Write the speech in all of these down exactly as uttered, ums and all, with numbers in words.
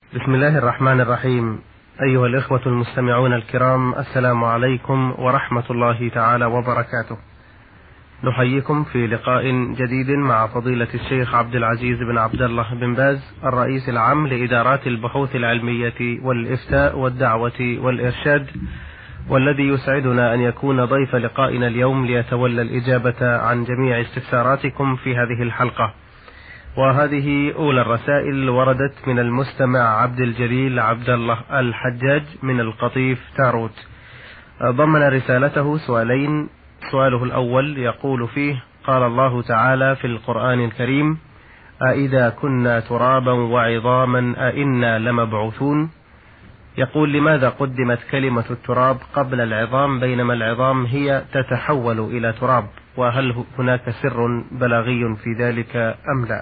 بسم الله الرحمن الرحيم. أيها الإخوة المستمعون الكرام، السلام عليكم ورحمة الله تعالى وبركاته. نحييكم في لقاء جديد مع فضيلة الشيخ عبد العزيز بن عبد الله بن باز، الرئيس العام لإدارات البحوث العلمية والإفتاء والدعوة والإرشاد، والذي يسعدنا أن يكون ضيف لقائنا اليوم ليتولى الإجابة عن جميع استفساراتكم في هذه الحلقة. وهذه أولى الرسائل وردت من المستمع عبد الجليل عبد الله الحجاج من القطيف تاروت. ضمن رسالته سؤالين. سؤاله الأول يقول فيه: قال الله تعالى في القرآن الكريم: أإذا كنا ترابا وعظاما أإنا لمبعوثون؟ يقول: لماذا قدمت كلمة التراب قبل العظام بينما العظام هي تتحول إلى تراب؟ وهل هناك سر بلاغي في ذلك أم لا؟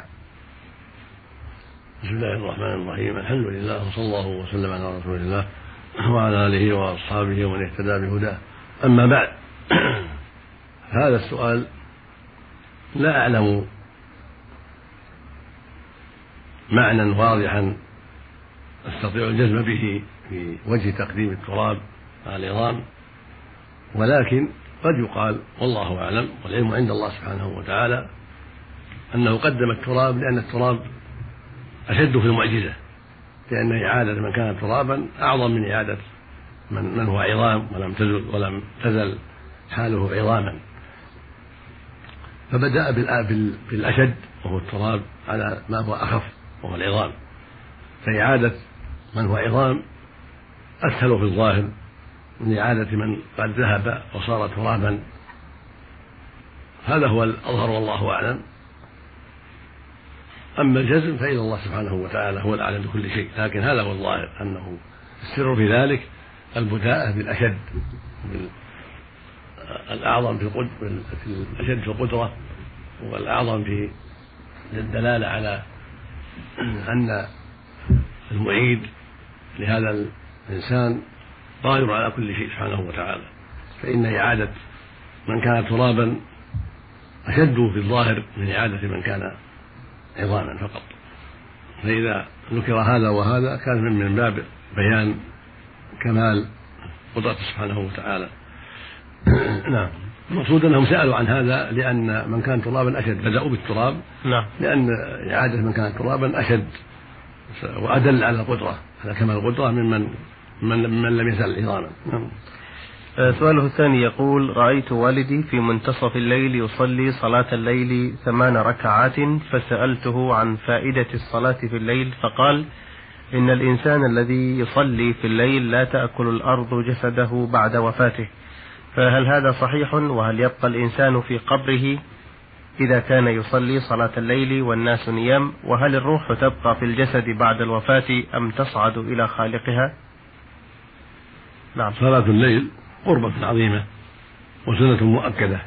بسم الله الرحمن الرحيم. الحمد لله وصلى الله وسلم على رسول الله وعلى آله وأصحابه ومن اهتدى بهداه. أما بعد، هذا السؤال لا أعلم معنى واضحا أستطيع الجزم به في وجه تقديم التراب على العظام، ولكن قد يقال والله أعلم والعلم عند الله سبحانه وتعالى أنه قدم التراب لأن التراب أشد في المعجزة، لأن إعادة من كان ترابا أعظم من إعادة من, من هو عظام ولم تزل ولم تزل حاله عظاما. فبدأ بالأشد وهو التراب على ما هو أخف وهو العظام، فإعادة من هو عظام أسهل في الظاهر من إعادة من قد ذهب وصار ترابا. هذا هو الأظهر والله أعلم. أما الجزم فإلى الله سبحانه وتعالى هو الأعلم بكل شيء، لكن هذا هو الظاهر أنه السر في ذلك البداءة بالأشد، الأعظم في الأشد في القدرة والأعظم في الدلالة على أن المعيد لهذا الإنسان قادر على كل شيء سبحانه وتعالى. فإن إعادة من كان ترابا أشد في الظاهر من إعادة من كان عظاما فقط. فإذا ذكر هذا وهذا كان من باب بيان كمال قدرته سبحانه وتعالى. نعم. المقصود أنهم سألوا عن هذا لأن من كان ترابا أشد، بدأوا بالتراب نعم، لأن إعادة من كان ترابا أشد وأدل على القدرة، على كمال القدرة ممن من, من لم يزل عظاما. نعم. سؤاله الثاني يقول: رأيت والدي في منتصف الليل يصلي صلاة الليل ثمان ركعات، فسألته عن فائدة الصلاة في الليل، فقال: إن الإنسان الذي يصلي في الليل لا تأكل الأرض جسده بعد وفاته، فهل هذا صحيح؟ وهل يبقى الإنسان في قبره إذا كان يصلي صلاة الليل والناس نيام؟ وهل الروح تبقى في الجسد بعد الوفاة أم تصعد إلى خالقها؟ نعم. صلاة الليل قربة عظيمة وسنة مؤكدة.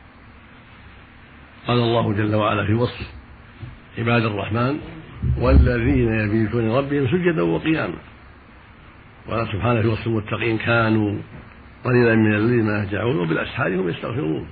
قال الله جل وعلا في وصف عباد الرحمن: والذين يبيتون ربهم سجدا وقياما. وقال سبحانه في وصف المتقين: كانوا قليلا من الليل ما يهجعون وبالأسحار هم يستغفرون.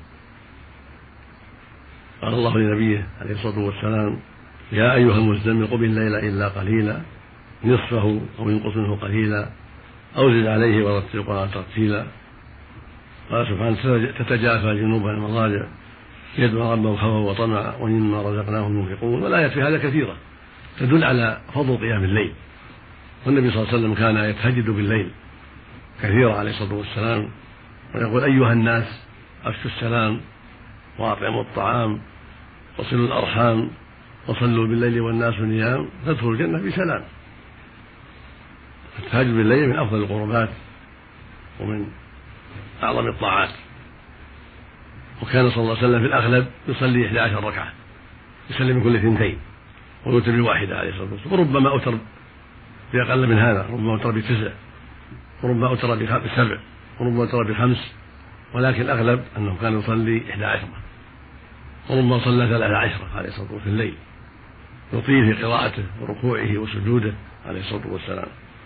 قال الله لنبيه عليه الصلاة والسلام: يا أيها المزمل قم الليل إلا قليلا نصفه أو ينقص منه قليلا أو زد عليه ورتل القرآن ترتيلا. قال سبحانه: تتجافى جنوبها المضاجع يدعو ربهم خوفا وطمعا ومما رزقناهم ينفقون. والآيات في هذا كثيرة تدل على فضل قيام الليل، والنبي صلى الله عليه وسلم كان يتهجد بالليل كثيرا عليه الصلاة والسلام، ويقول: أيها الناس أفشوا السلام وأطعموا الطعام وصلوا الأرحام وصلوا بالليل والناس نيام تدخلوا الجنة بسلام. التهجد بالليل من أفضل القربات ومن أعظم الطاعات، وكان صلى الله عليه وسلم في الأغلب يصلي إحدى عشر ركعة، يصلي من كل اثنتين ويوتر بواحدة عليه الصلاة والسلام، وربما أوتر بأقل من هذا، ربما أوتر بتسع، وربما أوتر بسبع، وربما أوتر بخمس، ولكن الأغلب أنه كان يصلي إحدى عشرة، وربما صلى ثلاثة عشرة عليه الصلاة والسلام في الليل، يطيل في قراءته وركوعه وسجوده عليه الصلاة والسلام.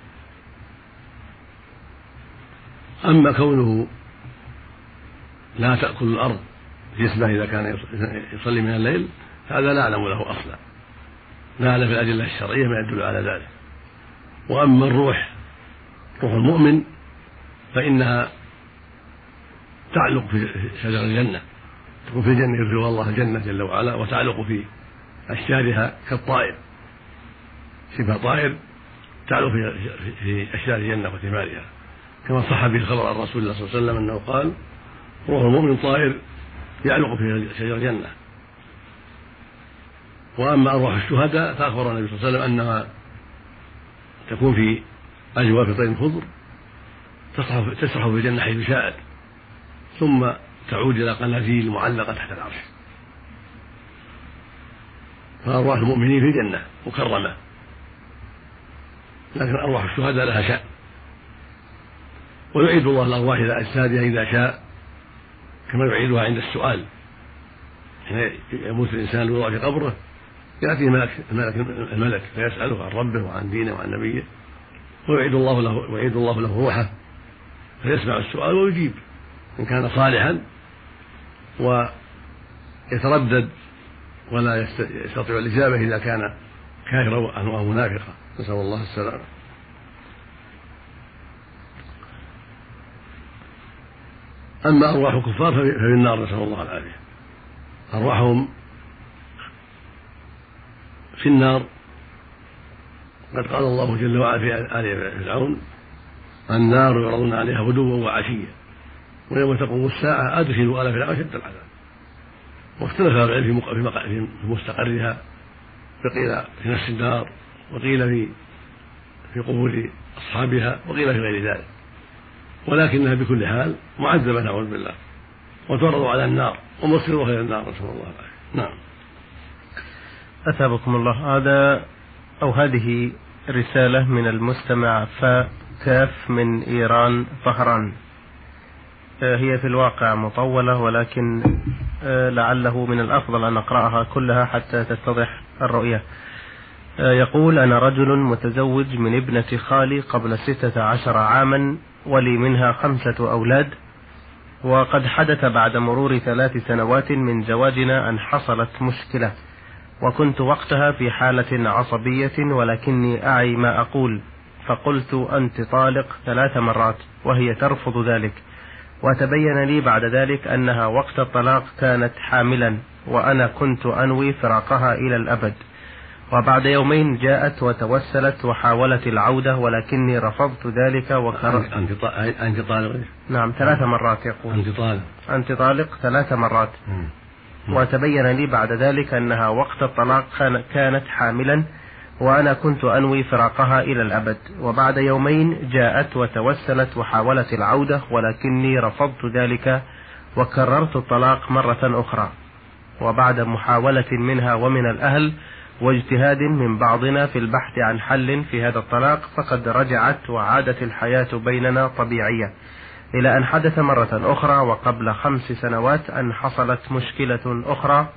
أما كونه لا تأكل الأرض جسمه إذا كان يصلي من الليل هذا لا أعلم له أصلا، لا أعلم في الأدلة الشرعية ما يدل على ذلك، وأما الروح روح المؤمن فإنها تعلق في شجر الجنة، تكون في الجنة يرضي الله الجنة جل وعلا، وتعلق في أشجارها كالطائر، شبه طائر تعلق في أشجار الجنة وثمارها، كما صح به الخبر عن رسول الله صلى الله عليه وسلم أنه قال: روح المؤمن طائر يعلق في شجر الجنة. وأما أرواح الشهداء فأخبر النبي صلى الله عليه وسلم أنها تكون في أجواف طير خضر تسرح في الجنة حيث شاءت، ثم تعود إلى قنازيل معلقة تحت العرش. فأرواح المؤمنين في الجنة مكرمة، لكن أرواح الشهداء لها شأن، ويعيد الله الأرواح إلى أجسادها إذا شاء، كما يعيدها عند السؤال حين يموت الإنسان ويوضع في قبره، يأتي الملك الملك, الملك فيسأله عن ربه وعن دينه وعن نبيه، ويعيد الله له ويعيد الله له روحه فيسمع السؤال ويجيب إن كان صالحا، ويتردد ولا يستطيع الإجابة إذا كان كافرا أو منافقا، نسأل الله السلامة. أما أرواح الكفار ففي النار، نسأل الله العافية. أرواحهم في النار قد قال الله جل وعلا في آل فرعون: النار يعرضون عليها غدوا وعشيا ويوم تقوم الساعة أدخلوا آل فرعون أشد العذاب. واختلف أهل العلم في مستقرها، فقيل في نفس النار، وقيل في في قبور أصحابها، وقيل في غير ذلك، ولكنها بكل حال معذبة نعوذ بالله، وتعرض على النار ومصيرها إلى النار، نسأل الله العافية. نعم. أثابكم الله. هذا أو هذه رسالة من المستمع فاء كاف من إيران طهران، هي في الواقع مطولة، ولكن لعله من الأفضل أن أقرأها كلها حتى تتضح الرؤية. يقول: أنا رجل متزوج من ابنة خالي قبل ستة عشر عاما، ولي منها خمسة أولاد، وقد حدث بعد مرور ثلاث سنوات من زواجنا أن حصلت مشكلة، وكنت وقتها في حالة عصبية ولكني أعي ما أقول، فقلت: أنت طالق ثلاث مرات، وهي ترفض ذلك، وتبين لي بعد ذلك أنها وقت الطلاق كانت حاملا، وأنا كنت أنوي فراقها إلى الأبد. وبعد يومين جاءت وتوسلت وحاولت العودة، ولكني رفضت ذلك وكرهت. أنت طالق؟ نعم، ثلاث مرات يقول. أنت طالق أنت طالق ثلاث مرات. وتبين لي بعد ذلك أنها وقت الطلاق كانت حاملا، وأنا كنت أنوي فراقها إلى الأبد. وبعد يومين جاءت وتوسلت وحاولت العودة، ولكني رفضت ذلك وكررت الطلاق مرة أخرى. وبعد محاولة منها ومن الأهل واجتهاد من بعضنا في البحث عن حل في هذا الطلاق، فقد رجعت وعادت الحياة بيننا طبيعية، إلى أن حدث مرة أخرى وقبل خمس سنوات أن حصلت مشكلة أخرى،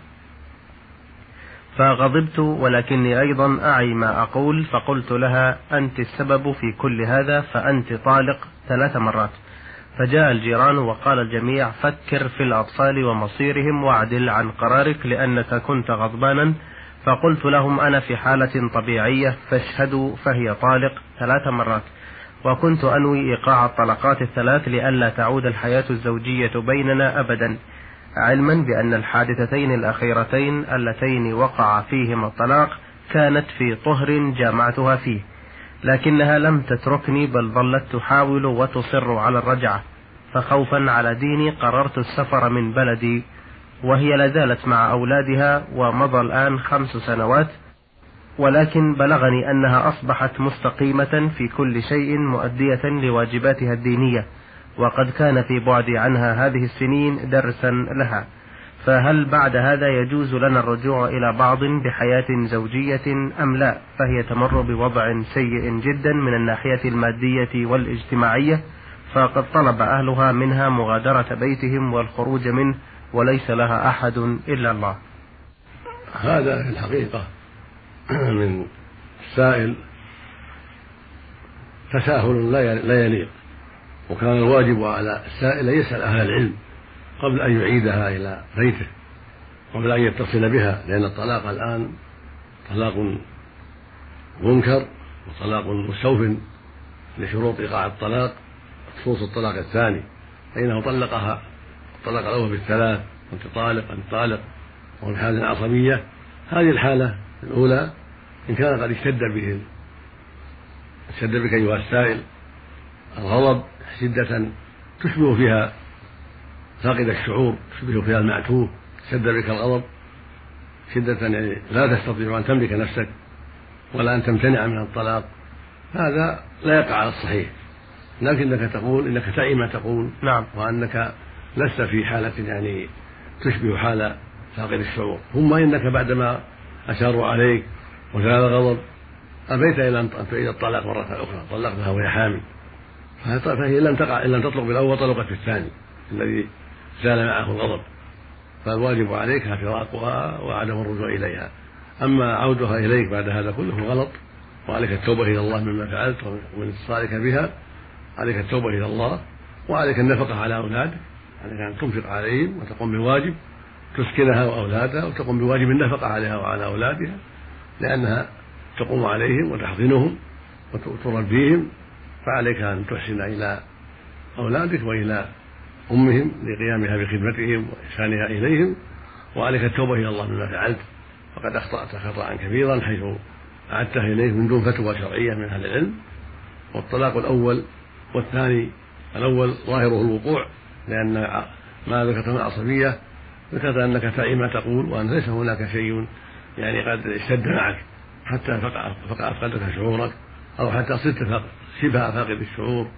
فغضبت ولكني أيضا أعي ما أقول، فقلت لها: أنت السبب في كل هذا، فأنت طالق ثلاث مرات. فجاء الجيران وقال الجميع: فكر في الأطفال ومصيرهم واعدل عن قرارك لأنك كنت غضبانا. فقلت لهم: أنا في حالة طبيعية فاشهدوا، فهي طالق ثلاث مرات، وكنت أنوي إيقاع الطلقات الثلاث لئلا تعود الحياة الزوجية بيننا أبدا، علما بأن الحادثتين الأخيرتين اللتين وقع فيهما الطلاق كانت في طهر جامعتها فيه، لكنها لم تتركني بل ظلت تحاول وتصر على الرجعة، فخوفا على ديني قررت السفر من بلدي، وهي لازالت مع أولادها ومضى الآن خمس سنوات، ولكن بلغني أنها أصبحت مستقيمة في كل شيء مؤدية لواجباتها الدينية، وقد كان في بعدي عنها هذه السنين درسا لها، فهل بعد هذا يجوز لنا الرجوع إلى بعض بحياة زوجية أم لا؟ فهي تمر بوضع سيء جدا من الناحية المادية والاجتماعية، فقد طلب أهلها منها مغادرة بيتهم والخروج منه، وليس لها أحد إلا الله. هذا في الحقيقة من السائل تساهل لا يليق، وكان الواجب على السائل أن يسأل أهل العلم قبل أن يعيدها إلى بيته، قبل أن يتصل بها، لأن الطلاق الآن طلاق منكر وطلاق مستوف لشروط إيقاع الطلاق خصوص الطلاق الثاني، فإنه طلقها الطلاق الأول بالثلاث وأنت طالق أنت طالق وهو في حالة عصبية. هذه الحالة الأولى إن كان قد اشتد به اشتد بك أيها السائل الغضب شدة تشبه فيها فاقد الشعور، تشبه فيها المعتوه، اشتد بك الغضب شدة يعني لا تستطيع أن تملك نفسك ولا أن تمتنع من الطلاق، هذا لا يقع على الصحيح، لكنك تقول إنك تعي ما تقول نعم. وأنك لست في حالة يعني تشبه حال فاقد الشعور. ثم إنك بعدما أشاروا عليك وزال الغضب أبيت إلى أن تعيد الطلاق مرة أخرى، طلقتها وهي حامل، فهي لم تقع إلا أن تطلق بالأول طلقت في الثاني الذي زال معه الغضب، فالواجب عليك فراقها وعدم الرجوع إليها. أما عودها إليك بعد هذا كله غلط، وعليك التوبة إلى الله مما فعلت ومن اتصالك بها، عليك التوبة إلى الله وعليك النفقة على أولادك، عليك أن تنفق عليهم وتقوم بواجب تسكنها وأولادها وتقوم بواجب النفقة عليها وعلى أولادها، لأنها تقوم عليهم وتحضنهم وتربيهم، فعليك أن تحسن إلى أولادك وإلى أمهم لقيامها بخدمتهم وإحسانها إليهم، وعليك التوبة إلى الله مما فعلت، فقد أخطأت خطأ كبيرا حيث أعدتها إليه من دون فتوى شرعية من أهل العلم. والطلاق الأول والثاني الأول ظاهره الوقوع، لأن ما ذكرت من العصبية ذكرت أنك تعي ما تقول وأن ليس هناك شيء يعني قد اشتد معك حتى فقع أفقدك شعورك أو حتى صرت شبه فاقد الشعور.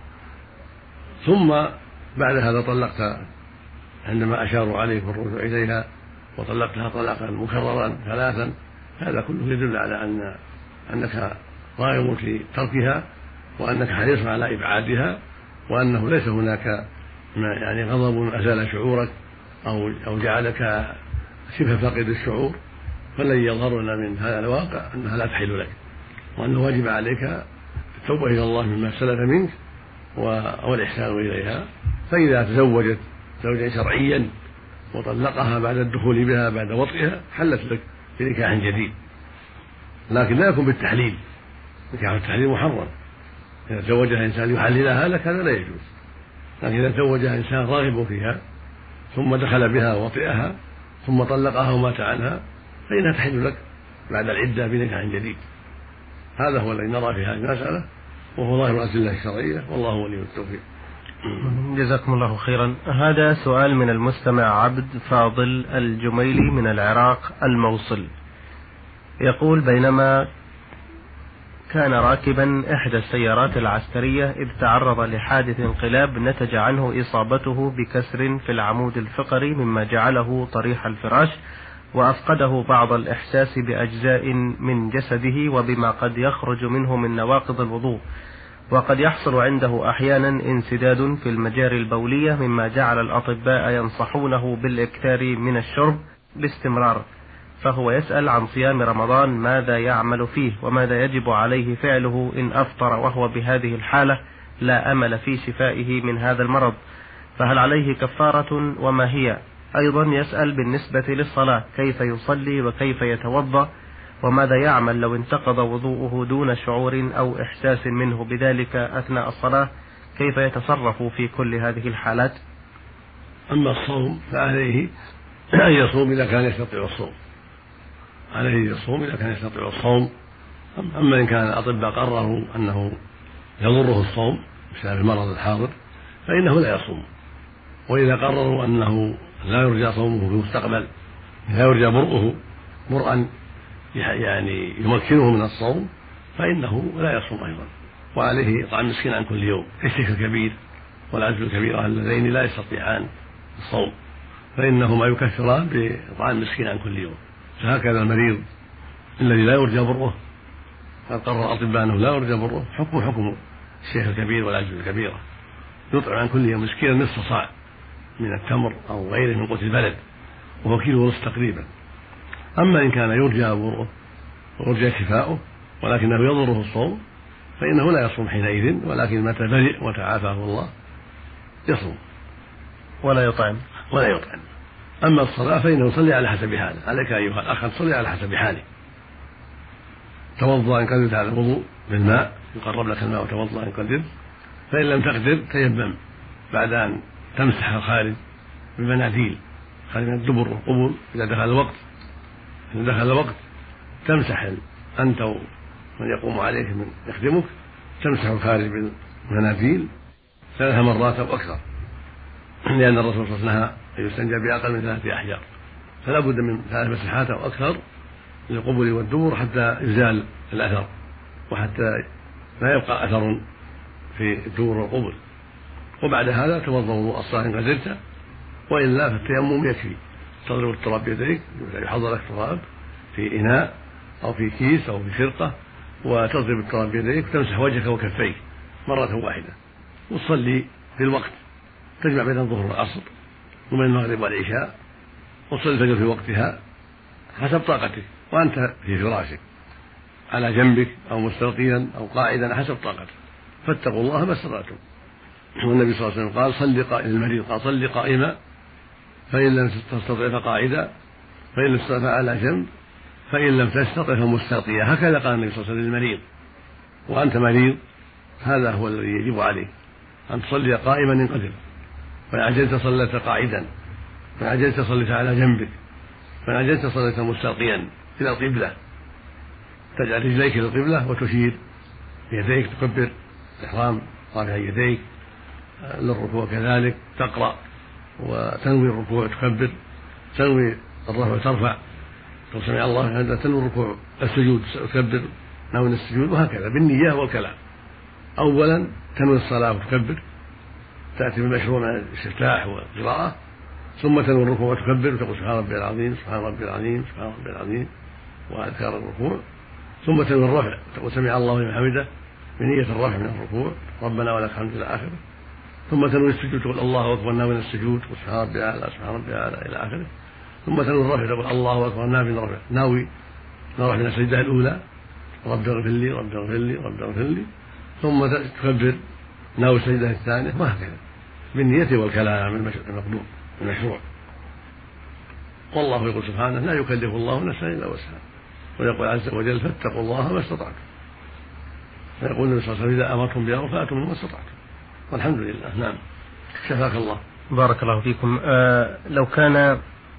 ثم بعد هذا طلقت عندما أشاروا عليك بالرجوع إليها وطلقتها طلاقا مكررا ثلاثا، هذا كله يدل على أن أنك راغب في تركها وأنك حريص على إبعادها، وأنه ليس هناك يعني غضب أزال شعورك أو أو جعلك شبه فاقد الشعور، فالذي يظهر لنا من هذا الواقع أنها لا تحل لك، وأنه واجب عليك التوبة إلى الله مما سلف منك والإحسان إليها. فإذا تزوجت زوجا شرعيا وطلقها بعد الدخول بها بعد وطئها حلت لك بنكاح جديد، لكن لا يكون بالتحليل، نكاح التحليل محرم، إذا تزوجها إنسان يحللها لك هذا لا يجوز، لكن إذا تزوجها إنسان راغب فيها ثم دخل بها وطئها ثم طلقها ومات عنها فإنها تحل لك بعد العدة بنكاح جديد. هذا هو الذي نرى في هذه المسألة، وهو ظاهر الأدلة الشرعية، والله ولي التوفيق. جزاكم الله خيرا. هذا سؤال من المستمع عبد فاضل الجميلي من العراق الموصل، يقول: بينما كان راكبا إحدى السيارات العسكرية إذ تعرض لحادث انقلاب نتج عنه إصابته بكسر في العمود الفقري مما جعله طريح الفراش، وأفقده بعض الإحساس بأجزاء من جسده وبما قد يخرج منه من نواقض الوضوء، وقد يحصل عنده أحيانا انسداد في المجاري البولية مما جعل الأطباء ينصحونه بالإكثار من الشرب باستمرار، فهو يسأل عن صيام رمضان ماذا يعمل فيه وماذا يجب عليه فعله إن أفطر وهو بهذه الحالة لا أمل في شفائه من هذا المرض، فهل عليه كفارة وما هي؟ أيضا يسأل بالنسبة للصلاة كيف يصلي وكيف يتوضأ وماذا يعمل لو انتقض وضوءه دون شعور أو إحساس منه بذلك أثناء الصلاة، كيف يتصرف في كل هذه الحالات؟ أما الصوم فعليه أن يصوم إذا كان يستطيع الصوم، عليه يصوم إذا كان يستطيع الصوم. أما إن كان الأطباء قرروا أنه يضره الصوم بسبب المرض الحاضر فإنه لا يصوم، وإذا قرروا أنه لا يرجى صومه في المستقبل، لا يرجى برؤه برءا يعني يمكنه من الصوم، فإنه لا يصوم أيضا، وعليه إطعام مسكين عن كل يوم كالشيخ الكبير والعجز الكبيرة اللذين لا يستطيعان الصوم، فإنهما يكفران بإطعام مسكين عن كل يوم. فهكذا المريض الذي لا يرجى بره قد قرر الأطباء أنه لا يرجى بره حكم حكم الشيخ الكبير والعجز الكبيرة، يطعم عن كل يوم مسكينا نصف صاع من التمر أو غيره من قوت البلد وهو كيلو ونصف تقريبا. أما إن كان يرجى بره ويرجى شفاؤه ولكنه يضره الصوم فإنه لا يصوم حينئذ، ولكن متى برئ وتعافاه الله يصوم ولا يطعم ولا يطعم. أما الصلاة فإنه يصلي على حسب حاله، عليك أيها الأخ تصلي على حسب حالك، توضأ إن قدرت على الوضوء بالماء يقرب لك الماء وتوضأ إن قدرت، فإن لم تقدر تيمم بعد أن تمسح الخارج بالمناديل خارج من الدبر والقبول. إذا دخل الوقت إذا دخل الوقت تمسح أنت ومن يقوم عليك من يخدمك، تمسح الخارج بالمناديل ثلاث مرات أو أكثر، لأن الرسول صلى الله عليه وسلم نهى أن يستنجى بأقل من ثلاثة أحجار، فلا بد من ثلاث مسحات أو أكثر للقبول والدبر حتى يزال الأثر وحتى لا يبقى أثر في الدبر والقبول. وبعد هذا توضأ وضوء الصلاة إن قدرت، وإلا فالتيمم يكفي، تضرب التراب بيديك، يحضر لك تراب في إناء أو في كيس أو في خرقة وتضرب التراب بيديك وتمسح وجهك وكفيك مرة واحدة وتصلي في الوقت، تجمع بين الظهر والعصر وبين المغرب والعشاء، وتصلي الفجر في وقتها حسب طاقتك وأنت في فراشك على جنبك أو مستلقيا أو قاعدا حسب طاقتك، فاتقوا الله ما استطعتم. والنبي صلى الله عليه وسلم قال صل قائما للمريض قال صل قائما فإن لم تستطع فقاعدا فإن لم تستطع فعلى جنب فإن لم تستطع فمستلقيا، هكذا قال النبي صلى الله عليه وسلم للمريض. وأنت مريض هذا هو الذي يجب عليك أن تصلي قائما إن قدر، فإن عجزت صليت قاعدا، فإن عجزت صليت على جنبك، فإن عجزت صليت مستلقيا إلى القبلة، تجعل رجليك إلى القبلة وتشير بيديك تكبر الإحرام رافع يديك للركوع، كذلك تقرأ وتنوي الركوع تكبر، تنوي الرفع ترفع، تقول سمع الله هذا، تنوي الركوع السجود تكبر ناوي السجود، وهكذا بالنية والكلام. أولا تنوي الصلاة وتكبر، تأتي بالمشروع من الاستفتاح والقراءة، ثم تنوي الركوع وتكبر وتقول سبحان ربي العظيم سبحان ربي العظيم سبحان ربي العظيم وأذكار الركوع، ثم تنوي الرفع تقول سمع الله لمن حمده بنية الرفع من الركوع ربنا ولك الحمد إلى آخره، ثم تنوي السجود تقول الله أكبر ناوي السجود سبحان ربي الأعلى سبحان ربي الأعلى إلى آخره، ثم تنوي الرفع تقول الله أكبر ناوي الرفع ناوي نرفع من السجدة الأولى رب اغفر لي رب اغفر لي رب اغفر لي، ثم تكبر ناوي السجدة الثانية، وهكذا بالنية والكلام المقدور المشروع. والله يقول سبحانه لا يكلف الله نفسا إلا وسعها، ويقول عز وجل فاتقوا الله ما استطعتم، ويقول النبي صلى الله عليه وسلم إذا أمرتم بأمر فأتوا ما استطعتم، والحمد لله. نعم، شفاك الله. بارك الله فيكم. آه لو كان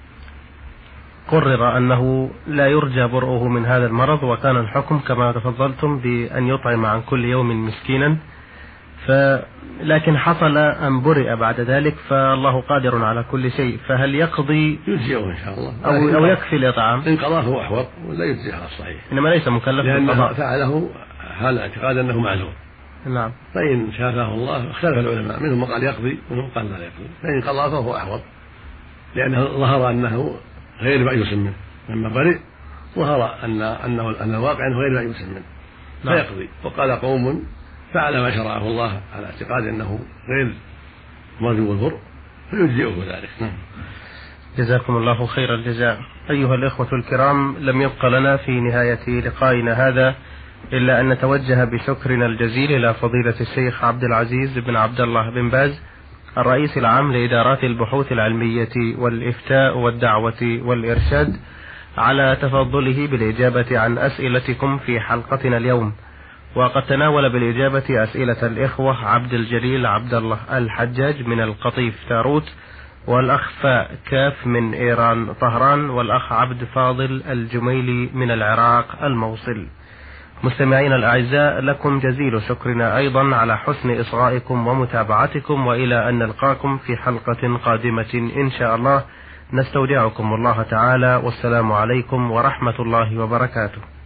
قرر أنه لا يرجى برؤه من هذا المرض، وكان الحكم كما تفضلتم بأن يطعم عن كل يوم مسكينا، لكن حصل أن برئ بعد ذلك، فالله قادر على كل شيء، فهل يقضي يجزئه إن شاء الله أو, أو يكفي الإطعام؟ إن قضاه هو أحوط ولا يجزئه على الصحيح، إنما ليس مكلف لأنه فعله حال اعتقاد أنه معذور. نعم. فإن شافه الله اختلف العلماء، منهم من قال يقضي ومنهم قال لا يقضي، فإن قضاه فهو أحوط لأنه ظهر أنه غير مأيوس منه، لما برئ ظهر أن أنه أن الواقع أنه غير مأيوس منه فيقضي. وقال قوم فعل ما شرعه الله على اعتقاد أنه غير مرجو البر فيجزئه ذلك. نعم. جزاكم الله خير الجزاء. أيها الإخوة الكرام، لم يبق لنا في نهاية لقائنا هذا إلا أن نتوجه بشكرنا الجزيل إلى فضيلة الشيخ عبد العزيز بن عبد الله بن باز الرئيس العام لإدارات البحوث العلمية والإفتاء والدعوة والإرشاد على تفضله بالإجابة عن أسئلتكم في حلقتنا اليوم. وقد تناول بالإجابة أسئلة الإخوة عبد الجليل عبد الله الحجاج من القطيف تاروت، والأخ فاء كاف من إيران طهران، والأخ عبد فاضل الجميلي من العراق الموصل. مستمعين الأعزاء، لكم جزيل شكرنا أيضا على حسن إصغائكم ومتابعتكم، وإلى أن نلقاكم في حلقة قادمة إن شاء الله، نستودعكم الله تعالى، والسلام عليكم ورحمة الله وبركاته.